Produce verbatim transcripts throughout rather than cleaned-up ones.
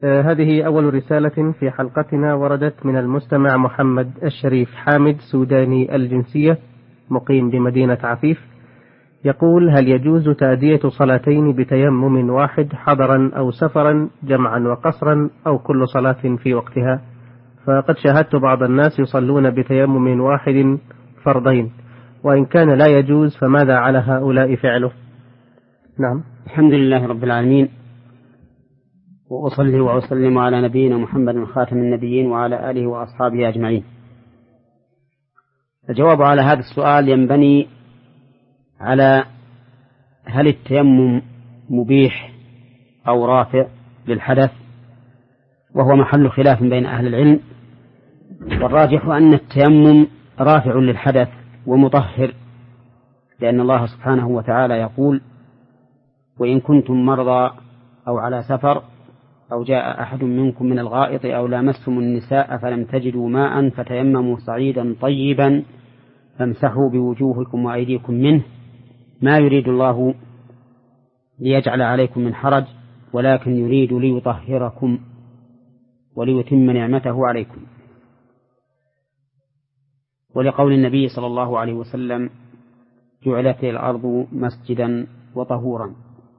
آه هذه أول رسالة في حلقتنا وردت من المستمع محمد الشريف حامد، سوداني الجنسية، مقيم بمدينة عفيف. يقول: هل يجوز تأدية صلاتين بتيمم واحد حضرا أو سفرا، جمعا وقصرا، أو كل صلاة في وقتها؟ فقد شاهدت بعض الناس يصلون بتيمم واحد فرضين، وإن كان لا يجوز فماذا على هؤلاء فعله؟ نعم. الحمد لله رب العالمين، وأصلي وأسلم على نبينا محمد خاتم النبيين وعلى آله وأصحابه أجمعين. الجواب على هذا السؤال ينبني على هل التيمم مبيح أو رافع للحدث، وهو محل خلاف بين أهل العلم، والراجح أن التيمم رافع للحدث ومطهر، لأن الله سبحانه وتعالى يقول: وإن كنتم مرضى أو على سفر أو جاء أحد منكم من الغائط أو لامستم النساء فلم تجدوا ماء فتيمموا صعيدا طيبا فامسحوا بوجوهكم وأيديكم منه ما يريد الله ليجعل عليكم من حرج ولكن يريد ليطهركم وليتم نعمته عليكم. ولقول النبي صلى الله عليه وسلم: جعلت الأرض مسجدا وطهورا.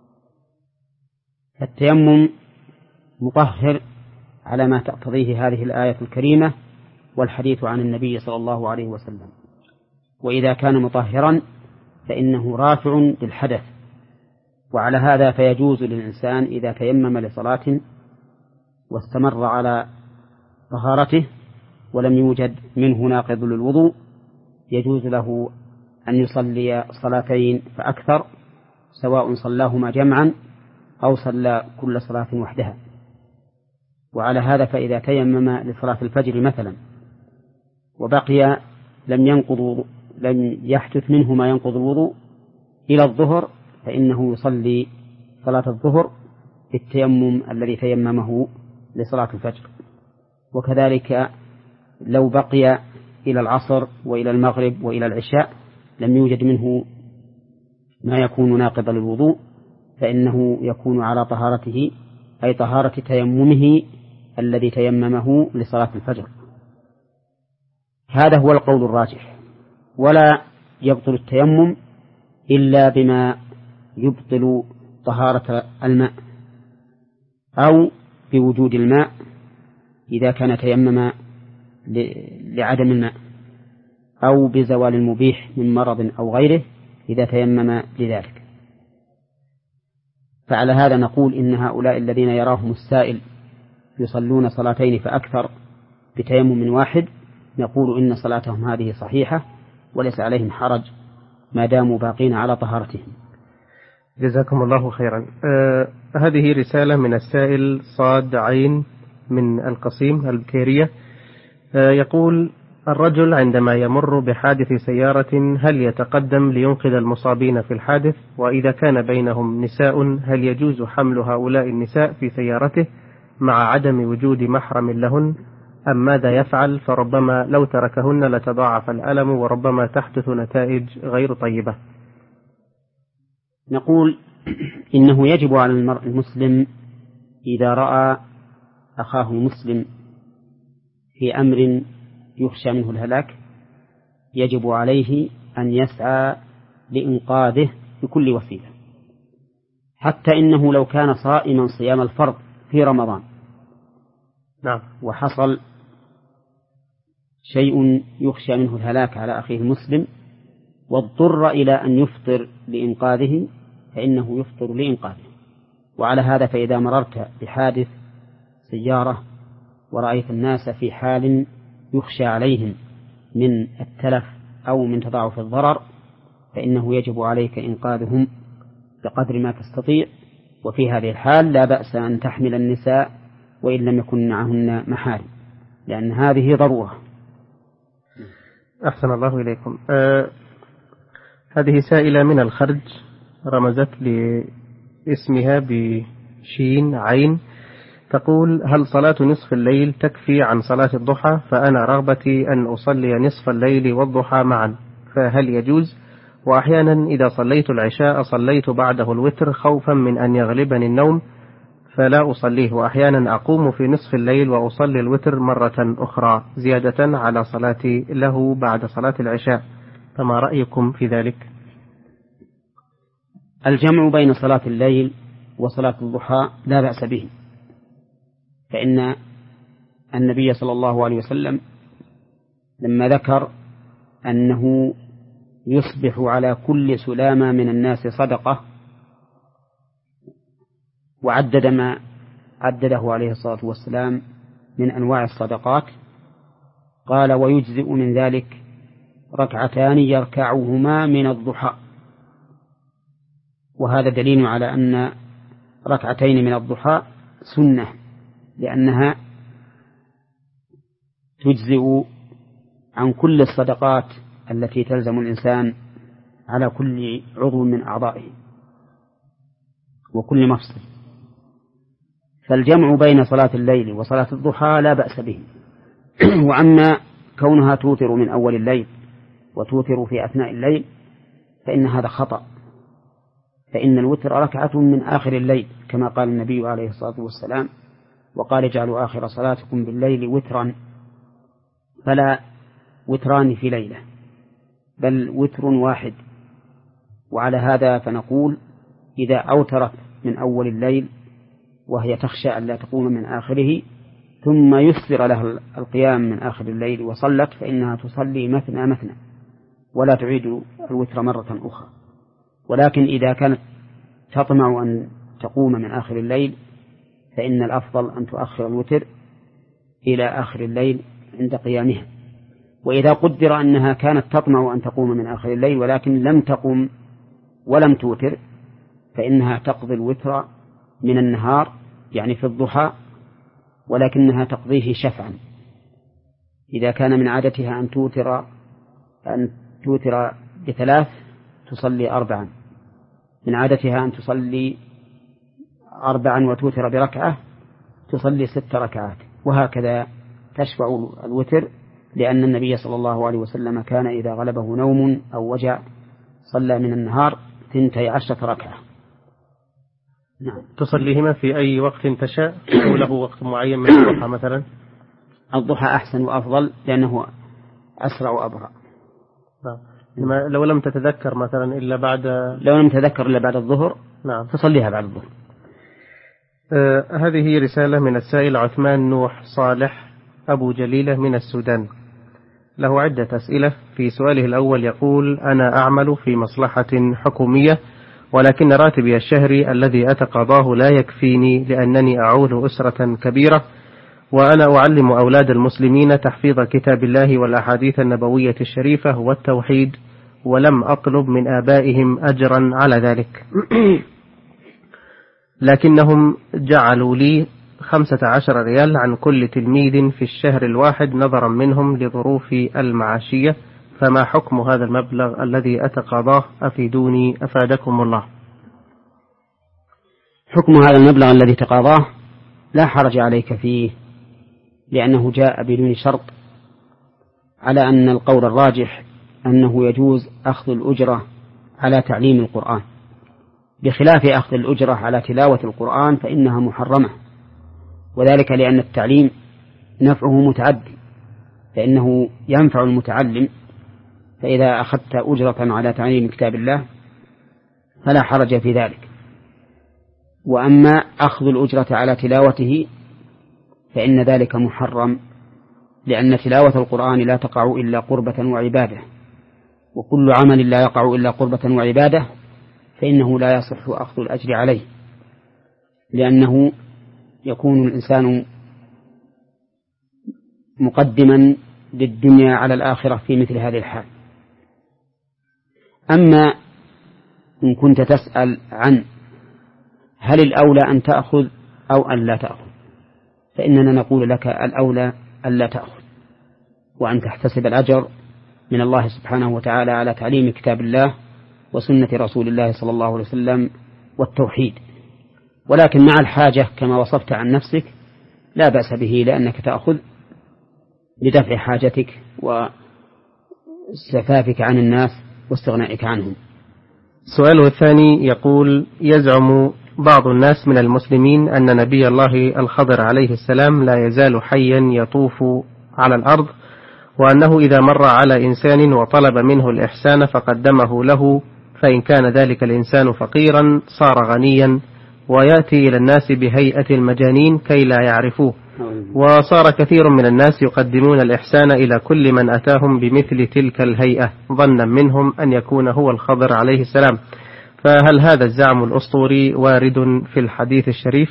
التيمم مطهر على ما تقتضيه هذه الآية الكريمة والحديث عن النبي صلى الله عليه وسلم، وإذا كان مطهرا فإنه رافع للحدث. وعلى هذا فيجوز للإنسان إذا تيمم لصلاة واستمر على طهارته ولم يوجد منه ناقض للوضوء، يجوز له أن يصلي صلاتين فأكثر، سواء صلاهما جمعا أو صلى كل صلاة وحدها. وعلى هذا فإذا تيمم لصلاة الفجر مثلا وبقي لم ينقض لم يحدث منه ما ينقض الوضوء إلى الظهر، فإنه يصلي صلاة الظهر بالتيمم الذي تيممه لصلاة الفجر. وكذلك لو بقي إلى العصر وإلى المغرب وإلى العشاء لم يوجد منه ما يكون ناقضا للوضوء، فإنه يكون على طهارته، أي طهارة تيممه الذي تيممه لصلاة الفجر. هذا هو القول الراجح. ولا يبطل التيمم إلا بما يبطل طهارة الماء، أو بوجود الماء إذا كان تيمم لعدم الماء، أو بزوال المبيح من مرض أو غيره إذا تيمم لذلك. فعلى هذا نقول إن هؤلاء الذين يراهم السائل يصلون صلاتين فأكثر بتيمم واحد، نقول إن صلاتهم هذه صحيحة وليس عليهم حرج ما داموا باقين على طهارتهم. جزاكم الله خيرا. آه هذه رسالة من السائل صاد عين من القصيم البكيرية. آه يقول: الرجل عندما يمر بحادث سيارة هل يتقدم لينقذ المصابين في الحادث؟ وإذا كان بينهم نساء هل يجوز حمل هؤلاء النساء في سيارته مع عدم وجود محرم لهن، أم ماذا يفعل؟ فربما لو تركهن لتضاعف الألم وربما تحدث نتائج غير طيبة. نقول إنه يجب على المرء المسلم إذا رأى أخاه المسلم في أمر يخشى منه الهلاك يجب عليه أن يسعى لإنقاذه بكل وسيلة، حتى إنه لو كان صائما صيام الفرض في رمضان نعم وحصل شيء يخشى منه الهلاك على أخيه المسلم واضطر إلى أن يفطر لإنقاذه فإنه يفطر لإنقاذه. وعلى هذا فإذا مررت بحادث سيارة ورأيت الناس في حال يخشى عليهم من التلف أو من تضاعف الضرر فإنه يجب عليك إنقاذهم بقدر ما تستطيع. وفي هذه الحال لا بأس أن تحمل النساء وإن لم يكن معهن محارم، لأن هذه ضرورة. أحسن الله إليكم. آه هذه سائلة من الخرج رمزت لاسمها بشين عين، تقول: هل صلاة نصف الليل تكفي عن صلاة الضحى؟ فأنا رغبتي أن أصلي نصف الليل والضحى معا، فهل يجوز؟ وأحيانا إذا صليت العشاء صليت بعده الوتر خوفا من أن يغلبني النوم، فلا أصليه، وأحيانا أقوم في نصف الليل وأصلي الوتر مرة أخرى زيادة على صلاتي له بعد صلاة العشاء، فما رأيكم في ذلك؟ الجمع بين صلاة الليل وصلاة الضحى لا بأس به، فإن النبي صلى الله عليه وسلم لما ذكر أنه يصبح على كل سلامة من الناس صدقة وعدد ما عدده عليه الصلاة والسلام من أنواع الصدقات، قال ويجزئ من ذلك ركعتان يركعهما من الضحى. وهذا دليل على أن ركعتين من الضحى سنة، لأنها تجزئ عن كل الصدقات التي تلزم الإنسان على كل عضو من أعضائه وكل مفصل. فالجمع بين صلاة الليل وصلاة الضحى لا بأس به. وأما كونها توتر من أول الليل وتوتر في أثناء الليل فإن هذا خطأ، فإن الوتر ركعة من آخر الليل كما قال النبي عليه الصلاة والسلام، وقال اجعلوا آخر صلاتكم بالليل وترا، فلا وتران في ليلة بل وتر واحد. وعلى هذا فنقول إذا أوترت من أول الليل وهي تخشى أن لا تقوم من آخره ثم يسر لها القيام من آخر الليل وصلت فإنها تصلي مثنى مثنى ولا تعيد الوتر مرة أخرى. ولكن إذا كانت تطمع أن تقوم من آخر الليل فإن الأفضل أن تؤخر الوتر إلى آخر الليل عند قيامها. وإذا قدر أنها كانت تطمع أن تقوم من آخر الليل ولكن لم تقم ولم توتر فإنها تقضي الوتر من النهار يعني في الضحى، ولكنها تقضيه شفعا. إذا كان من عادتها أن توتر أن توتر بثلاث تصلي أربعا، من عادتها أن تصلي أربعا وتوتر بركعة تصلي ست ركعات، وهكذا تشفع الوتر، لأن النبي صلى الله عليه وسلم كان إذا غلبه نوم أو وجع صلى من النهار ثنتي عشرة ركعة. نعم. تصليهما في أي وقت تشاء أو له وقت معين من الضحى مثلا؟ الضحى أحسن وأفضل لأنه أسرع وأبرأ. نعم. لو لم تتذكر مثلا إلا بعد لو لم تتذكر إلا بعد الظهر نعم تصليها بعد الظهر. آه هذه رسالة من السائل عثمان نوح صالح أبو جليلة من السودان، له عدة أسئلة. في سؤاله الأول يقول: أنا أعمل في مصلحة حكومية ولكن راتبي الشهري الذي أتقاضاه لا يكفيني لأنني أعول أسرة كبيرة، وأنا أعلم أولاد المسلمين تحفيظ كتاب الله والأحاديث النبوية الشريفة والتوحيد، ولم أطلب من آبائهم أجرا على ذلك، لكنهم جعلوا لي خمسة عشر ريال عن كل تلميذ في الشهر الواحد نظرا منهم لظروفي المعاشية، فما حكم هذا المبلغ الذي أتقاضاه؟ أفيدوني أفادكم الله. حكم هذا المبلغ الذي تقاضاه لا حرج عليك فيه، لأنه جاء بدون شرط، على أن القول الراجح أنه يجوز أخذ الأجرة على تعليم القرآن، بخلاف أخذ الأجرة على تلاوة القرآن فإنها محرمة، وذلك لأن التعليم نفعه متعدي، فإنه ينفع المتعلم، فإذا أخذت أجرة على تعليم كتاب الله فلا حرج في ذلك. وأما أخذ الأجرة على تلاوته فإن ذلك محرم، لأن تلاوة القرآن لا تقع إلا قربة وعبادة، وكل عمل لا يقع إلا قربة وعبادة فإنه لا يصح أخذ الأجر عليه، لأنه يكون الإنسان مقدما للدنيا على الآخرة في مثل هذه الحال. أما إن كنت تسأل عن هل الأولى أن تأخذ أو أن لا تأخذ، فإننا نقول لك الأولى أن لا تأخذ، وأن تحتسب الأجر من الله سبحانه وتعالى على تعليم كتاب الله وسنة رسول الله صلى الله عليه وسلم والتوحيد. ولكن مع الحاجة كما وصفت عن نفسك لا بأس به، لأنك تأخذ لدفع حاجتك واستفافك عن الناس واستغنائك عنهم. سؤاله الثاني يقول: يزعم بعض الناس من المسلمين أن نبي الله الخضر عليه السلام لا يزال حيا يطوف على الأرض، وأنه إذا مر على إنسان وطلب منه الإحسان فقدمه له، فإن كان ذلك الإنسان فقيرا صار غنيا، ويأتي إلى الناس بهيئة المجانين كي لا يعرفوه. وصار كثير من الناس يقدمون الإحسان إلى كل من أتاهم بمثل تلك الهيئة ظنا منهم أن يكون هو الخضر عليه السلام، فهل هذا الزعم الأسطوري وارد في الحديث الشريف؟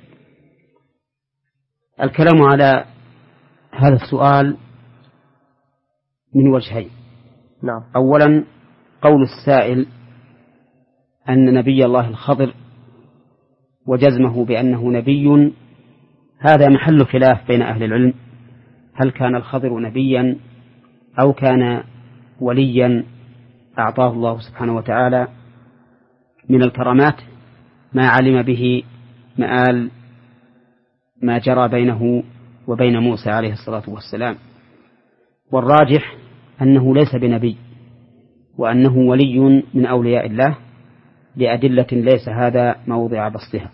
الكلام على هذا السؤال من وجهين. نعم. أولا قول السائل أن نبي الله الخضر وجزمه بأنه نبي، هذا محل خلاف بين أهل العلم، هل كان الخضر نبيا أو كان وليا أعطاه الله سبحانه وتعالى من الكرامات ما علم به مآل ما جرى بينه وبين موسى عليه الصلاة والسلام. والراجح أنه ليس بنبي، وأنه ولي من أولياء الله لأدلة ليس هذا موضع بسطها.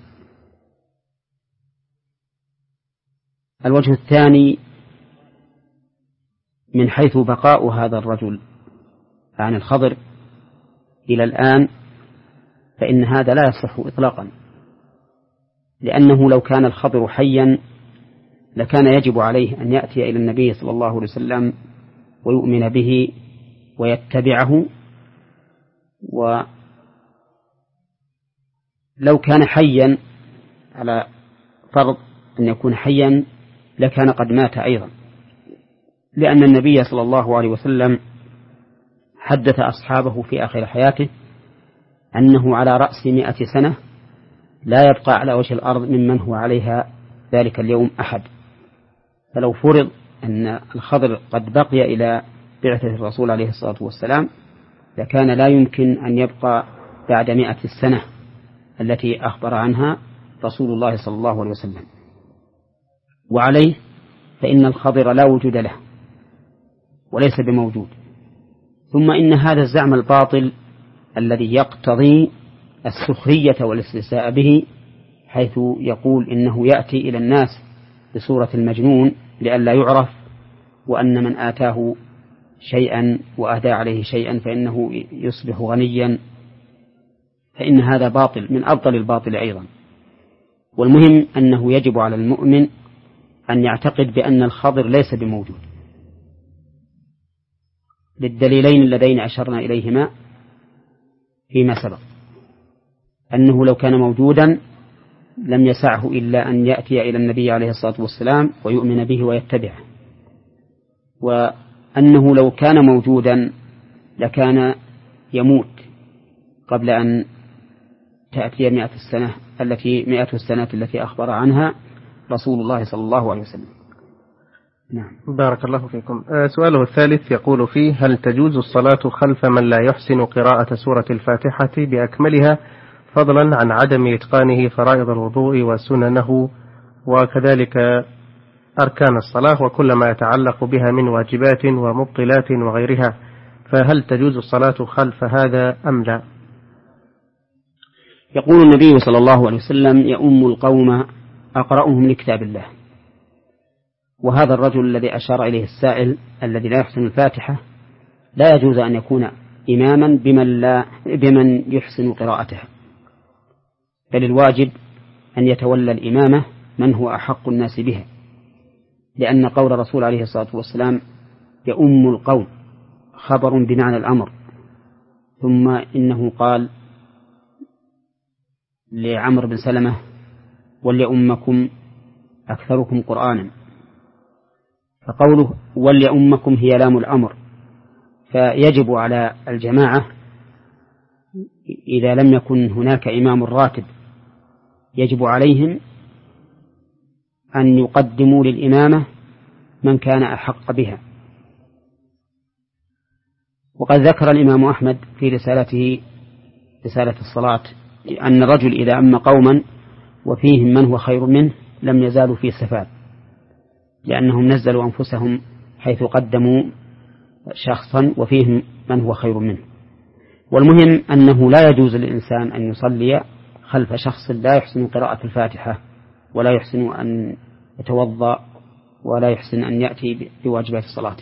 الوجه الثاني من حيث بقاء هذا الرجل عن الخضر إلى الآن، فإن هذا لا يصح إطلاقا، لأنه لو كان الخضر حيا لكان يجب عليه أن يأتي إلى النبي صلى الله عليه وسلم ويؤمن به ويتبعه. ولو كان حيا على فرض أن يكون حيا لكان قد مات أيضا، لأن النبي صلى الله عليه وسلم حدث أصحابه في آخر حياته أنه على رأس مئة سنة لا يبقى على وجه الأرض ممن هو عليها ذلك اليوم أحد. فلو فرض أن الخضر قد بقي إلى بعثة الرسول عليه الصلاة والسلام لكان لا يمكن أن يبقى بعد مئة السنة التي أخبر عنها رسول الله صلى الله عليه وسلم. وعليه فإن الخضر لا وجود له وليس بموجود. ثم إن هذا الزعم الباطل الذي يقتضي السخرية والاستهزاء به، حيث يقول إنه يأتي إلى الناس بصورة المجنون لئلا يعرف، وأن من آتاه شيئا وأهدى عليه شيئا فإنه يصبح غنيا، فإن هذا باطل من أبطل الباطل أيضا. والمهم أنه يجب على المؤمن أن يعتقد بأن الخضر ليس بموجود للدليلين اللذين أشرنا إليهما فيما سبق، أنه لو كان موجودا لم يسعه إلا أن يأتي إلى النبي عليه الصلاة والسلام ويؤمن به ويتبعه، وأنه لو كان موجودا لكان يموت قبل أن تأتي مئة السنة التي مئة السنة التي أخبر عنها رسول الله صلى الله عليه وسلم. نعم. بارك الله فيكم. سؤاله الثالث يقول فيه: هل تجوز الصلاة خلف من لا يحسن قراءة سورة الفاتحة بأكملها، فضلا عن عدم إتقانه فرائض الوضوء وسننه وكذلك أركان الصلاة وكل ما يتعلق بها من واجبات ومبطلات وغيرها، فهل تجوز الصلاة خلف هذا أم لا؟ يقول النبي صلى الله عليه وسلم: يؤم القوم أقرأهم لكتاب الله. وهذا الرجل الذي أشار إليه السائل الذي لا يحسن الفاتحة لا يجوز أن يكون إماما بمن, لا بمن يحسن قراءتها، بل الواجب أن يتولى الإمامة من هو أحق الناس بها، لأن قول الرسول عليه الصلاة والسلام يؤم القوم خبر بمعنى الأمر. ثم إنه قال لعمر بن سلمة: وليؤمكم أكثركم قرآنا. فقوله وليؤمكم هي لام الأمر، فيجب على الجماعة إذا لم يكن هناك إمام راتب يجب عليهم أن يقدموا للإمامة من كان أحق بها. وقد ذكر الإمام أحمد في رسالته رسالة الصلاة أن الرجل إذا أم قوما وفيهم من هو خير منه لم يزالوا في سفاد، لأنهم نزلوا أنفسهم حيث قدموا شخصا وفيهم من هو خير منه. والمهم أنه لا يجوز للإنسان أن يصلي خلف شخص لا يحسن قراءة الفاتحة ولا يحسن أن يتوضأ ولا يحسن أن يأتي بواجبات صلاته.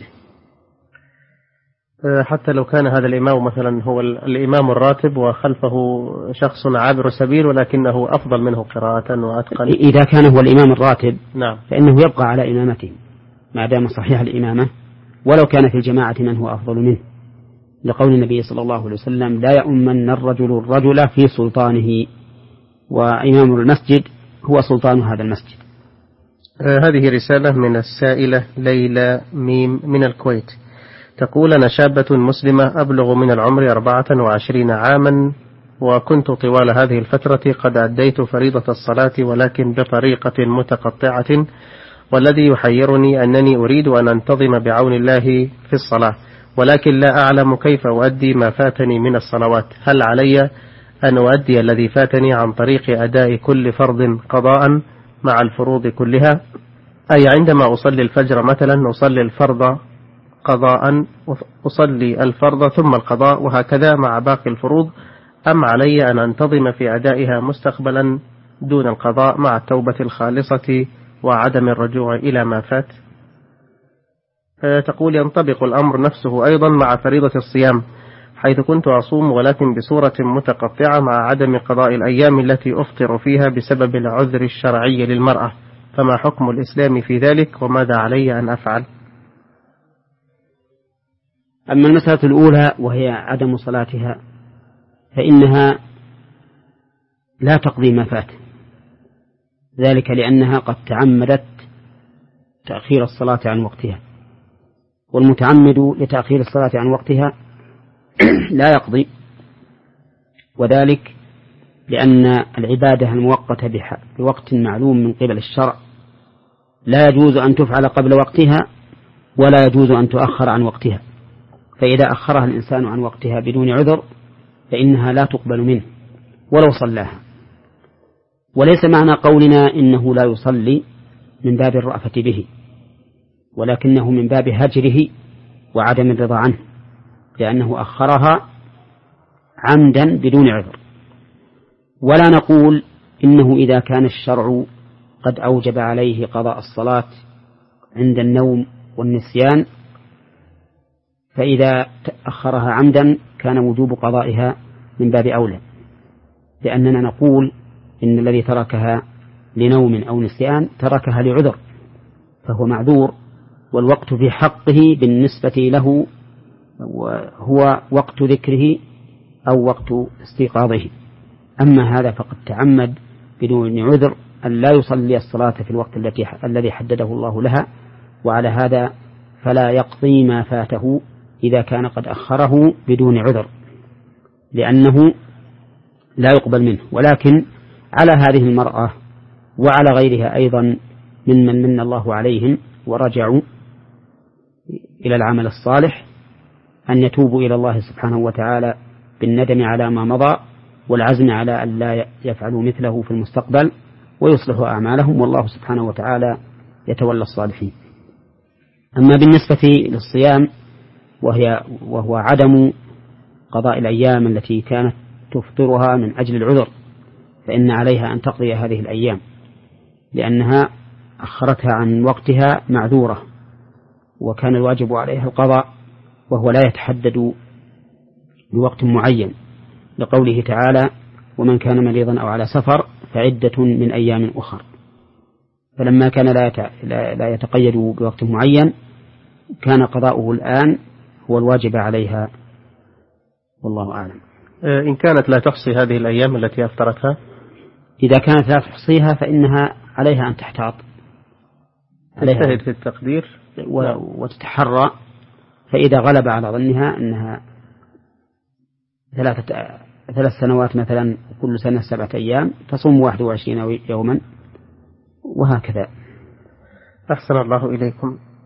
حتى لو كان هذا الإمام مثلا هو الإمام الراتب وخلفه شخص عابر سبيل ولكنه أفضل منه قراءة وأتقن، إذا كان هو الإمام الراتب نعم فإنه يبقى على إمامته ما دام صحيح الإمامة، ولو كان في الجماعة من هو أفضل منه، لقول النبي صلى الله عليه وسلم: لا يؤمن الرجل الرجل في سلطانه، وإمام المسجد هو سلطان هذا المسجد. آه هذه رسالة من السائلة ليلى ميم من الكويت، تقول: أنا شابة مسلمة أبلغ من العمر أربعة وعشرين عاما، وكنت طوال هذه الفترة قد أديت فريضة الصلاة ولكن بطريقة متقطعة، والذي يحيرني أنني أريد أن أنتظم بعون الله في الصلاة، ولكن لا أعلم كيف أؤدي ما فاتني من الصلوات. هل علي أن أؤدي الذي فاتني عن طريق أداء كل فرض قضاء مع الفروض كلها، أي عندما أصلي الفجر مثلا أصلي الفرض قضاء أصلي الفرض ثم القضاء وهكذا مع باقي الفروض، أم علي أن أنتظم في أدائها مستقبلا دون القضاء مع التوبة الخالصة وعدم الرجوع إلى ما فات؟ تقول: ينطبق الأمر نفسه أيضا مع فريضة الصيام، حيث كنت أصوم ولكن بصورة متقطعة مع عدم قضاء الأيام التي أفطر فيها بسبب العذر الشرعي للمرأة، فما حكم الإسلام في ذلك وماذا علي أن أفعل؟ أما المسألة الأولى وهي عدم صلاتها فإنها لا تقضي ما فات، ذلك لأنها قد تعمدت تأخير الصلاة عن وقتها، والمتعمد لتأخير الصلاة عن وقتها لا يقضي، وذلك لأن العبادة المؤقتة بوقت معلوم من قبل الشرع لا يجوز أن تفعل قبل وقتها ولا يجوز أن تؤخر عن وقتها، فإذا أخرها الإنسان عن وقتها بدون عذر فإنها لا تقبل منه ولو صلاها. وليس معنى قولنا إنه لا يصلي من باب الرأفة به، ولكنه من باب هجره وعدم الرضا عنه، لأنه أخرها عمدا بدون عذر. ولا نقول إنه إذا كان الشرع قد أوجب عليه قضاء الصلاة عند النوم والنسيان فإذا أخرها عمدا كان وجوب قضائها من باب أولى، لأننا نقول إن الذي تركها لنوم أو نسيان تركها لعذر فهو معذور، والوقت في حقه بالنسبة له هو وقت ذكره أو وقت استيقاظه. أما هذا فقد تعمد بدون عذر أن لا يصلي الصلاة في الوقت التي الذي حدده الله لها، وعلى هذا فلا يقضي ما فاته إذا كان قد أخره بدون عذر، لأنه لا يقبل منه. ولكن على هذه المرأة وعلى غيرها أيضا ممن من الله عليهم ورجعوا إلى العمل الصالح أن يتوبوا إلى الله سبحانه وتعالى بالندم على ما مضى والعزم على أن لا يفعلوا مثله في المستقبل ويصلحوا أعمالهم، والله سبحانه وتعالى يتولى الصالحين. أما بالنسبة للصيام وهي وهو عدم قضاء الأيام التي كانت تفطرها من أجل العذر، فإن عليها أن تقضي هذه الأيام لأنها أخرتها عن وقتها معذورة، وكان الواجب عليها القضاء وهو لا يتحدد بوقت معين، لقوله تعالى: ومن كان مريضا أو على سفر فعدة من أيام أخر. فلما كان لا يتقيد بوقت معين كان قضاؤه الآن هو الواجب عليها، والله أعلم. إن كانت لا تحصي هذه الأيام التي أفطرتها، إذا كانت لا تحصيها فإنها عليها أن تحتاط، تجتهد في التقدير وتتحرى، فإذا غلب على ظنها أنها ثلاثة ثلاث سنوات مثلا كل سنة سبعة أيام تصوم واحد وعشرين يوما وهكذا. أحسن الله إليكم.